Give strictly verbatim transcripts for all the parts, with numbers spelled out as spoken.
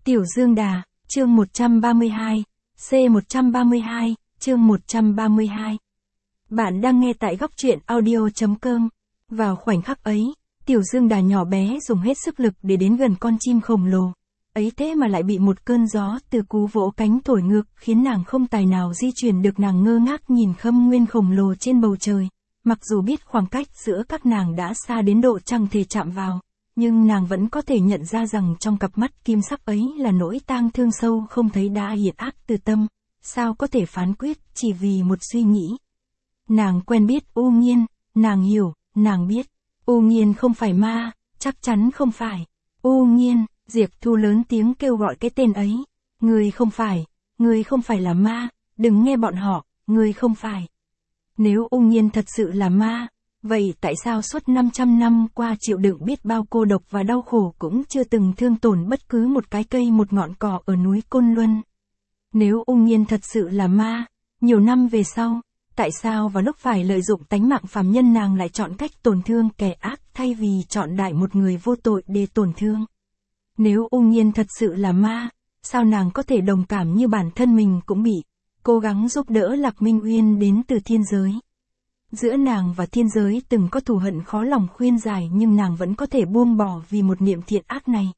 Tiểu Dương Đà, chương một trăm ba mươi hai, C một trăm ba mươi hai, chương một trăm ba mươi hai. Bạn đang nghe tại góc truyện audio.com. Vào khoảnh khắc ấy, Tiểu Dương Đà nhỏ bé dùng hết sức lực để đến gần con chim khổng lồ. Ấy thế mà lại bị một cơn gió từ cú vỗ cánh thổi ngược, khiến nàng không tài nào di chuyển được. Nàng ngơ ngác nhìn Khâm Nguyên khổng lồ trên bầu trời. Mặc dù biết khoảng cách giữa các nàng đã xa đến độ chẳng thể chạm vào, nhưng nàng vẫn có thể nhận ra rằng trong cặp mắt kim sắc ấy là nỗi tang thương sâu không thấy đã hiển ác từ tâm. Sao có thể phán quyết chỉ vì một suy nghĩ. Nàng quen biết U Nghiên, nàng hiểu, nàng biết. U Nghiên không phải ma, chắc chắn không phải. U Nghiên, Diệp Thu lớn tiếng kêu gọi cái tên ấy. Ngươi không phải, ngươi không phải là ma, đừng nghe bọn họ, ngươi không phải. Nếu U Nghiên thật sự là ma, vậy tại sao suốt năm trăm năm qua chịu đựng biết bao cô độc và đau khổ cũng chưa từng thương tổn bất cứ một cái cây một ngọn cỏ ở núi Côn Luân? Nếu U Nghiên thật sự là ma, nhiều năm về sau, tại sao vào lúc phải lợi dụng tánh mạng phàm nhân nàng lại chọn cách tổn thương kẻ ác thay vì chọn đại một người vô tội để tổn thương? Nếu U Nghiên thật sự là ma, sao nàng có thể đồng cảm như bản thân mình cũng bị cố gắng giúp đỡ Lạc Minh Uyên đến từ thiên giới? Giữa nàng và thiên giới từng có thù hận khó lòng khuyên giải, nhưng nàng vẫn có thể buông bỏ vì một niệm thiện ác này.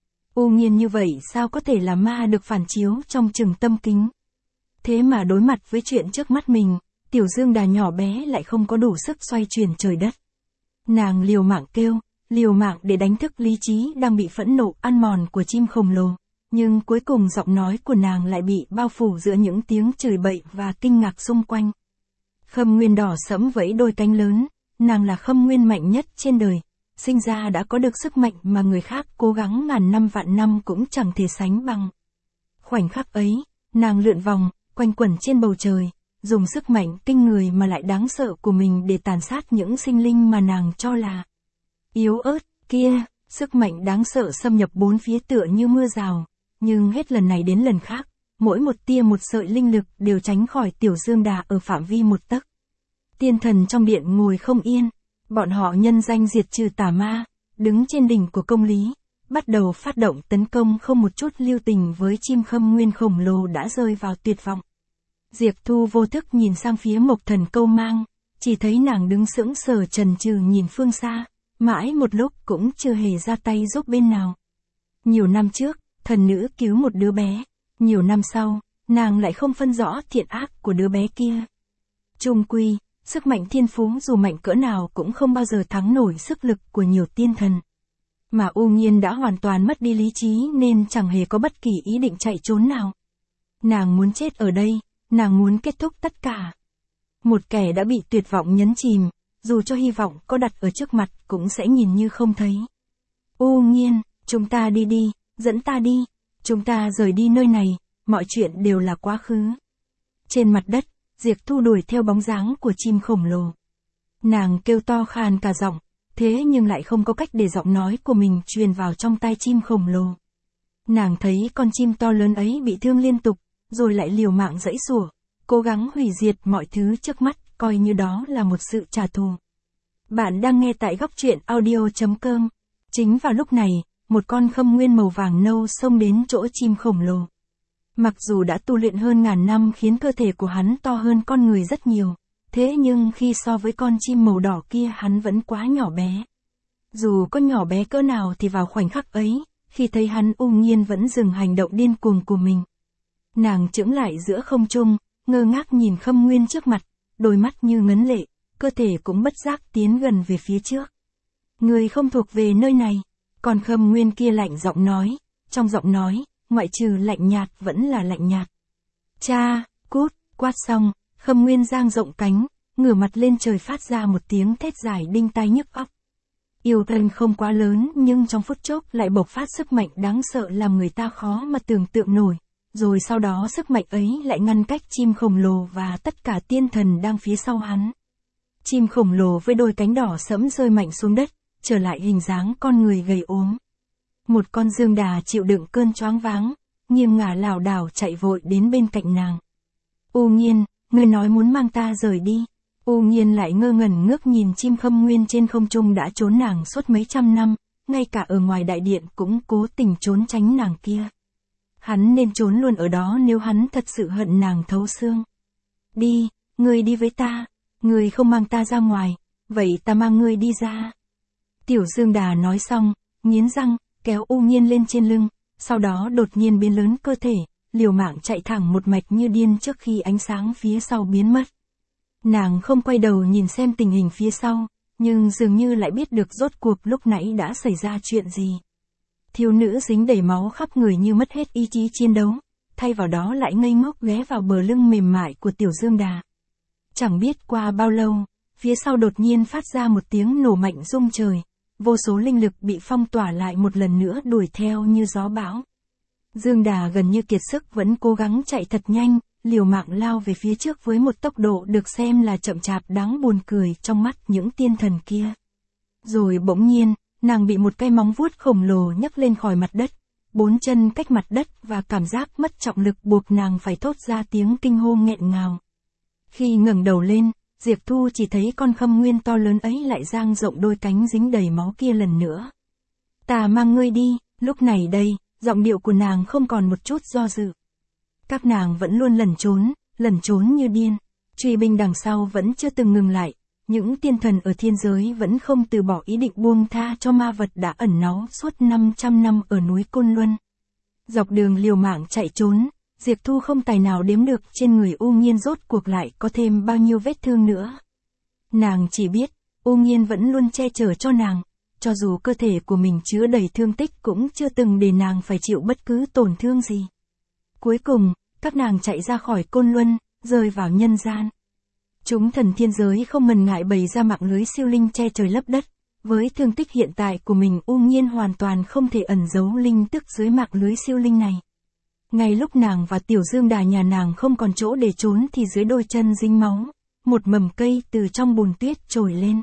U Nghiên như vậy sao có thể là ma được phản chiếu trong chừng tâm kính? Thế mà đối mặt với chuyện trước mắt mình, Tiểu Dương Đà nhỏ bé lại không có đủ sức xoay chuyển trời đất. Nàng liều mạng kêu, liều mạng để đánh thức lý trí đang bị phẫn nộ ăn mòn của chim khổng lồ, nhưng cuối cùng giọng nói của nàng lại bị bao phủ giữa những tiếng chửi bậy và kinh ngạc xung quanh. Khâm Nguyên đỏ sẫm vẫy đôi cánh lớn, nàng là Khâm Nguyên mạnh nhất trên đời, sinh ra đã có được sức mạnh mà người khác cố gắng ngàn năm vạn năm cũng chẳng thể sánh bằng. Khoảnh khắc ấy, nàng lượn vòng, quanh quẩn trên bầu trời, dùng sức mạnh kinh người mà lại đáng sợ của mình để tàn sát những sinh linh mà nàng cho là yếu ớt. Kia, sức mạnh đáng sợ xâm nhập bốn phía tựa như mưa rào, nhưng hết lần này đến lần khác, mỗi một tia một sợi linh lực đều tránh khỏi Tiểu Dương Đà ở phạm vi một tấc. Tiên thần trong điện ngồi không yên, bọn họ nhân danh diệt trừ tà ma, đứng trên đỉnh của công lý, bắt đầu phát động tấn công không một chút lưu tình với chim Khâm Nguyên khổng lồ đã rơi vào tuyệt vọng. Diệp Thu vô thức nhìn sang phía Mộc Thần Câu Mang, chỉ thấy nàng đứng sững sờ chần chừ nhìn phương xa, mãi một lúc cũng chưa hề ra tay giúp bên nào. Nhiều năm trước, thần nữ cứu một đứa bé, nhiều năm sau, nàng lại không phân rõ thiện ác của đứa bé kia. Chung quy, sức mạnh thiên phú dù mạnh cỡ nào cũng không bao giờ thắng nổi sức lực của nhiều tiên thần. Mà U Nghiên đã hoàn toàn mất đi lý trí nên chẳng hề có bất kỳ ý định chạy trốn nào. Nàng muốn chết ở đây, nàng muốn kết thúc tất cả. Một kẻ đã bị tuyệt vọng nhấn chìm, dù cho hy vọng có đặt ở trước mặt cũng sẽ nhìn như không thấy. U Nghiên, chúng ta đi đi, dẫn ta đi, chúng ta rời đi nơi này, mọi chuyện đều là quá khứ. Trên mặt đất, Diệp Thu đuổi theo bóng dáng của chim khổng lồ. Nàng kêu to khàn cả giọng, thế nhưng lại không có cách để giọng nói của mình truyền vào trong tai chim khổng lồ. Nàng thấy con chim to lớn ấy bị thương liên tục, rồi lại liều mạng giãy giụa, cố gắng hủy diệt mọi thứ trước mắt, coi như đó là một sự trả thù. Bạn đang nghe tại góc truyện audio.com. Chính vào lúc này, một con Khâm Nguyên màu vàng nâu xông đến chỗ chim khổng lồ. Mặc dù đã tu luyện hơn ngàn năm khiến cơ thể của hắn to hơn con người rất nhiều, thế nhưng khi so với con chim màu đỏ kia hắn vẫn quá nhỏ bé. Dù có nhỏ bé cỡ nào thì vào khoảnh khắc ấy, khi thấy hắn, U Nghiên vẫn dừng hành động điên cuồng của mình. Nàng chững lại giữa không trung, ngơ ngác nhìn Khâm Nguyên trước mặt, đôi mắt như ngấn lệ, cơ thể cũng bất giác tiến gần về phía trước. Người không thuộc về nơi này. Còn Khâm Nguyên kia lạnh giọng nói, trong giọng nói, ngoại trừ lạnh nhạt vẫn là lạnh nhạt. Cha, cút, quát xong, Khâm Nguyên giang rộng cánh, ngửa mặt lên trời phát ra một tiếng thét dài đinh tai nhức óc. Yêu thân không quá lớn nhưng trong phút chốc lại bộc phát sức mạnh đáng sợ làm người ta khó mà tưởng tượng nổi. Rồi sau đó sức mạnh ấy lại ngăn cách chim khổng lồ và tất cả tiên thần đang phía sau hắn. Chim khổng lồ với đôi cánh đỏ sẫm rơi mạnh xuống đất, trở lại hình dáng con người gầy ốm. Một con Dương Đà chịu đựng cơn choáng váng, nghiêng ngả lảo đảo chạy vội đến bên cạnh nàng. U Nghiên, ngươi nói muốn mang ta rời đi. U Nghiên lại ngơ ngẩn ngước nhìn chim Khâm Nguyên trên không trung đã trốn nàng suốt mấy trăm năm, ngay cả ở ngoài đại điện cũng cố tình trốn tránh nàng kia. Hắn nên trốn luôn ở đó nếu hắn thật sự hận nàng thấu xương. Đi, ngươi đi với ta, ngươi không mang ta ra ngoài, vậy ta mang ngươi đi ra. Tiểu Dương Đà nói xong, nghiến răng, kéo U Nhiên lên trên lưng, sau đó đột nhiên biến lớn cơ thể, liều mạng chạy thẳng một mạch như điên trước khi ánh sáng phía sau biến mất. Nàng không quay đầu nhìn xem tình hình phía sau, nhưng dường như lại biết được rốt cuộc lúc nãy đã xảy ra chuyện gì. Thiếu nữ dính đầy máu khắp người như mất hết ý chí chiến đấu, thay vào đó lại ngây ngốc ghé vào bờ lưng mềm mại của Tiểu Dương Đà. Chẳng biết qua bao lâu, phía sau đột nhiên phát ra một tiếng nổ mạnh rung trời, vô số linh lực bị phong tỏa lại một lần nữa đuổi theo như gió bão. Dương Đà gần như kiệt sức vẫn cố gắng chạy thật nhanh, liều mạng lao về phía trước với một tốc độ được xem là chậm chạp đáng buồn cười trong mắt những tiên thần kia. Rồi bỗng nhiên, nàng bị một cái móng vuốt khổng lồ nhấc lên khỏi mặt đất, bốn chân cách mặt đất và cảm giác mất trọng lực buộc nàng phải thốt ra tiếng kinh hô nghẹn ngào. Khi ngẩng đầu lên, Diệp Thu chỉ thấy con khâm nguyên to lớn ấy lại dang rộng đôi cánh dính đầy máu kia lần nữa. Ta mang ngươi đi, lúc này đây, giọng điệu của nàng không còn một chút do dự. Các nàng vẫn luôn lẩn trốn, lẩn trốn như điên. Truy binh đằng sau vẫn chưa từng ngừng lại. Những tiên thần ở thiên giới vẫn không từ bỏ ý định buông tha cho ma vật đã ẩn náu suốt năm trăm năm ở núi Côn Luân. Dọc đường liều mạng chạy trốn, Diệp Thu không tài nào đếm được trên người U Nhiên rốt cuộc lại có thêm bao nhiêu vết thương nữa. Nàng chỉ biết, U Nhiên vẫn luôn che chở cho nàng, cho dù cơ thể của mình chứa đầy thương tích cũng chưa từng để nàng phải chịu bất cứ tổn thương gì. Cuối cùng, các nàng chạy ra khỏi Côn Luân, rơi vào nhân gian. Chúng thần thiên giới không ngần ngại bày ra mạng lưới siêu linh che trời lấp đất, với thương tích hiện tại của mình U Nhiên hoàn toàn không thể ẩn giấu linh tức dưới mạng lưới siêu linh này. Ngay lúc nàng và Tiểu Dương Đà nhà nàng không còn chỗ để trốn thì dưới đôi chân dính máu, một mầm cây từ trong bùn tuyết trồi lên.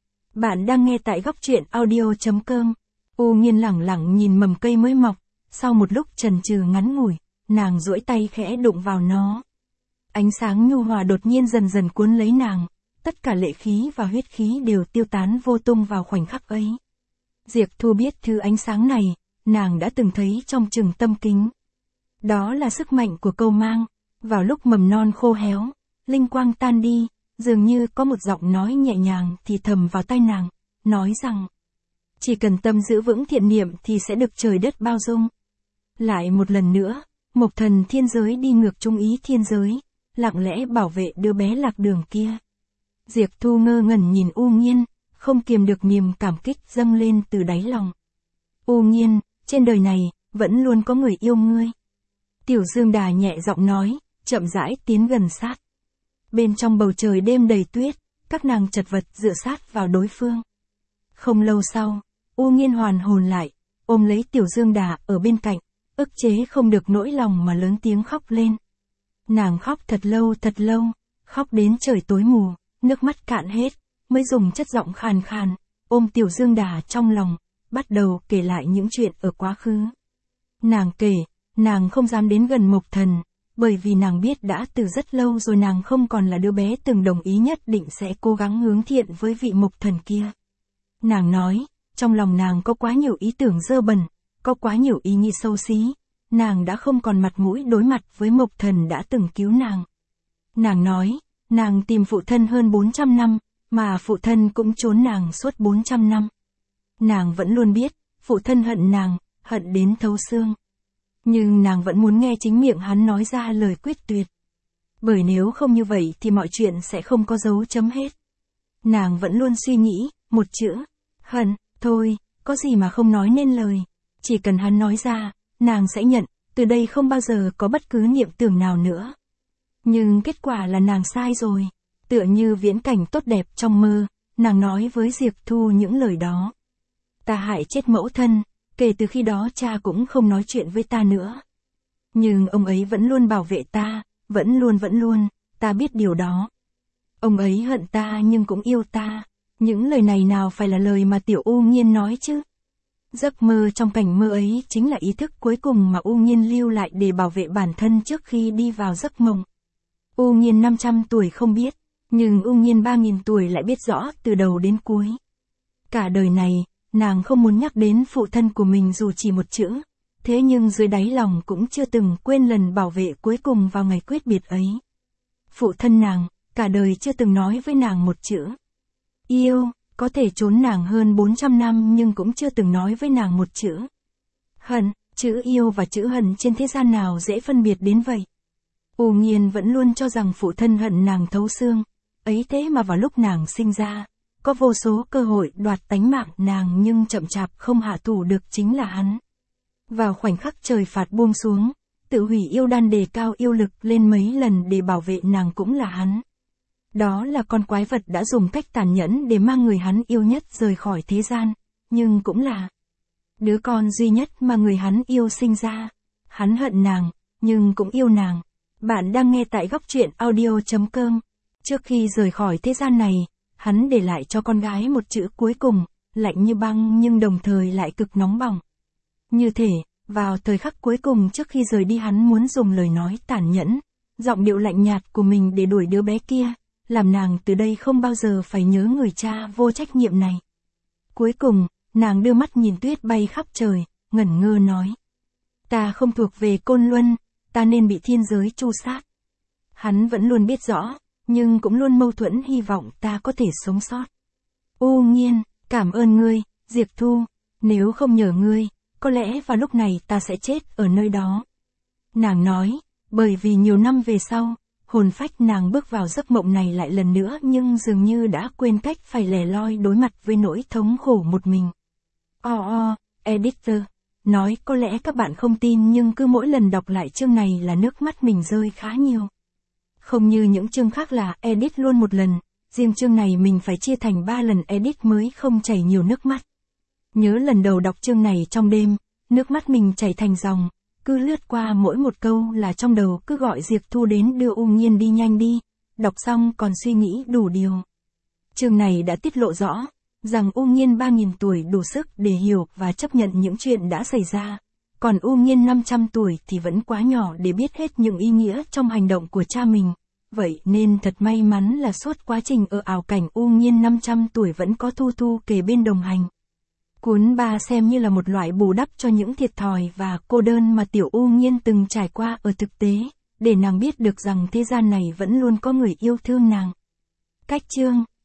Bạn đang nghe tại góc truyện audio chấm com. U Nhiên lẳng lặng nhìn mầm cây mới mọc, sau một lúc chần chừ ngắn ngủi, nàng duỗi tay khẽ đụng vào nó. Ánh sáng nhu hòa đột nhiên dần dần cuốn lấy nàng, tất cả lệ khí và huyết khí đều tiêu tán vô tung vào khoảnh khắc ấy. Diệp Thu biết thứ ánh sáng này, nàng đã từng thấy trong Trừng Tâm Kính. Đó là sức mạnh của câu mang, vào lúc mầm non khô héo, linh quang tan đi, dường như có một giọng nói nhẹ nhàng thì thầm vào tai nàng, nói rằng, chỉ cần tâm giữ vững thiện niệm thì sẽ được trời đất bao dung. Lại một lần nữa, Mộc Thần thiên giới đi ngược trung ý thiên giới, lặng lẽ bảo vệ đứa bé lạc đường kia. Diệp Thu ngơ ngẩn nhìn U Nhiên, không kiềm được niềm cảm kích dâng lên từ đáy lòng. U Nhiên, trên đời này, vẫn luôn có người yêu ngươi. Tiểu Dương Đà nhẹ giọng nói, chậm rãi tiến gần sát. Bên trong bầu trời đêm đầy tuyết, các nàng chật vật dựa sát vào đối phương. Không lâu sau, U Nhiên hoàn hồn lại, ôm lấy Tiểu Dương Đà ở bên cạnh, ức chế không được nỗi lòng mà lớn tiếng khóc lên. Nàng khóc thật lâu thật lâu, khóc đến trời tối mù, nước mắt cạn hết, mới dùng chất giọng khàn khàn, ôm Tiểu Dương Đà trong lòng, bắt đầu kể lại những chuyện ở quá khứ. Nàng kể, nàng không dám đến gần Mộc Thần, bởi vì nàng biết đã từ rất lâu rồi nàng không còn là đứa bé từng đồng ý nhất định sẽ cố gắng hướng thiện với vị Mộc Thần kia. Nàng nói, trong lòng nàng có quá nhiều ý tưởng dơ bẩn, có quá nhiều ý nghĩ xấu xí, nàng đã không còn mặt mũi đối mặt với Mộc Thần đã từng cứu nàng. Nàng nói, nàng tìm phụ thân hơn bốn trăm năm, mà phụ thân cũng trốn nàng suốt bốn trăm năm. Nàng vẫn luôn biết, phụ thân hận nàng, hận đến thấu xương. Nhưng nàng vẫn muốn nghe chính miệng hắn nói ra lời quyết tuyệt. Bởi nếu không như vậy thì mọi chuyện sẽ không có dấu chấm hết. Nàng vẫn luôn suy nghĩ, một chữ, hận, thôi, có gì mà không nói nên lời. Chỉ cần hắn nói ra, nàng sẽ nhận, từ đây không bao giờ có bất cứ niệm tưởng nào nữa. Nhưng kết quả là nàng sai rồi. Tựa như viễn cảnh tốt đẹp trong mơ, nàng nói với Diệp Thu những lời đó. Ta hại chết mẫu thân, kể từ khi đó cha cũng không nói chuyện với ta nữa. Nhưng ông ấy vẫn luôn bảo vệ ta, vẫn luôn vẫn luôn, ta biết điều đó. Ông ấy hận ta nhưng cũng yêu ta. Những lời này nào phải là lời mà Tiểu U Nhiên nói chứ? Giấc mơ trong cảnh mơ ấy chính là ý thức cuối cùng mà U Nhiên lưu lại để bảo vệ bản thân trước khi đi vào giấc mộng. U Nhiên năm trăm tuổi không biết, nhưng U Nhiên ba nghìn tuổi lại biết rõ từ đầu đến cuối. Cả đời này, nàng không muốn nhắc đến phụ thân của mình dù chỉ một chữ, thế nhưng dưới đáy lòng cũng chưa từng quên lần bảo vệ cuối cùng vào ngày quyết biệt ấy. Phụ thân nàng, cả đời chưa từng nói với nàng một chữ yêu, có thể trốn nàng hơn bốn trăm năm nhưng cũng chưa từng nói với nàng một chữ hận. Chữ yêu và chữ hận trên thế gian nào dễ phân biệt đến vậy. U Nghiên vẫn luôn cho rằng phụ thân hận nàng thấu xương, ấy thế mà vào lúc nàng sinh ra, có vô số cơ hội đoạt tánh mạng nàng nhưng chậm chạp không hạ thủ được chính là hắn. Vào khoảnh khắc trời phạt buông xuống, tự hủy yêu đan đề cao yêu lực lên mấy lần để bảo vệ nàng cũng là hắn. Đó là con quái vật đã dùng cách tàn nhẫn để mang người hắn yêu nhất rời khỏi thế gian, nhưng cũng là đứa con duy nhất mà người hắn yêu sinh ra. Hắn hận nàng, nhưng cũng yêu nàng. Bạn đang nghe tại góc truyện audio chấm com. Trước khi rời khỏi thế gian này, hắn để lại cho con gái một chữ cuối cùng, lạnh như băng nhưng đồng thời lại cực nóng bỏng. Như thể, vào thời khắc cuối cùng trước khi rời đi hắn muốn dùng lời nói tàn nhẫn, giọng điệu lạnh nhạt của mình để đuổi đứa bé kia, làm nàng từ đây không bao giờ phải nhớ người cha vô trách nhiệm này. Cuối cùng, nàng đưa mắt nhìn tuyết bay khắp trời, ngẩn ngơ nói. Ta không thuộc về Côn Luân, ta nên bị thiên giới tru sát. Hắn vẫn luôn biết rõ, nhưng cũng luôn mâu thuẫn hy vọng ta có thể sống sót. U Nghiên, cảm ơn ngươi, Diệp Thu, nếu không nhờ ngươi, có lẽ vào lúc này ta sẽ chết ở nơi đó. Nàng nói, bởi vì nhiều năm về sau, hồn phách nàng bước vào giấc mộng này lại lần nữa nhưng dường như đã quên cách phải lẻ loi đối mặt với nỗi thống khổ một mình. O o, editor, nói có lẽ các bạn không tin nhưng cứ mỗi lần đọc lại chương này là nước mắt mình rơi khá nhiều. Không như những chương khác là edit luôn một lần, riêng chương này mình phải chia thành ba lần edit mới không chảy nhiều nước mắt. Nhớ lần đầu đọc chương này trong đêm, nước mắt mình chảy thành dòng, cứ lướt qua mỗi một câu là trong đầu cứ gọi Diệp Thu đến đưa U Nghiên đi nhanh đi, đọc xong còn suy nghĩ đủ điều. Chương này đã tiết lộ rõ, rằng U Nghiên ba nghìn tuổi đủ sức để hiểu và chấp nhận những chuyện đã xảy ra, còn U Nghiên năm trăm tuổi thì vẫn quá nhỏ để biết hết những ý nghĩa trong hành động của cha mình. Vậy nên thật may mắn là suốt quá trình ở ảo cảnh U Nghiên năm trăm tuổi vẫn có Thu Thu kề bên đồng hành. Cuốn ba xem như là một loại bù đắp cho những thiệt thòi và cô đơn mà tiểu U Nghiên từng trải qua ở thực tế, để nàng biết được rằng thế gian này vẫn luôn có người yêu thương nàng. Cách chương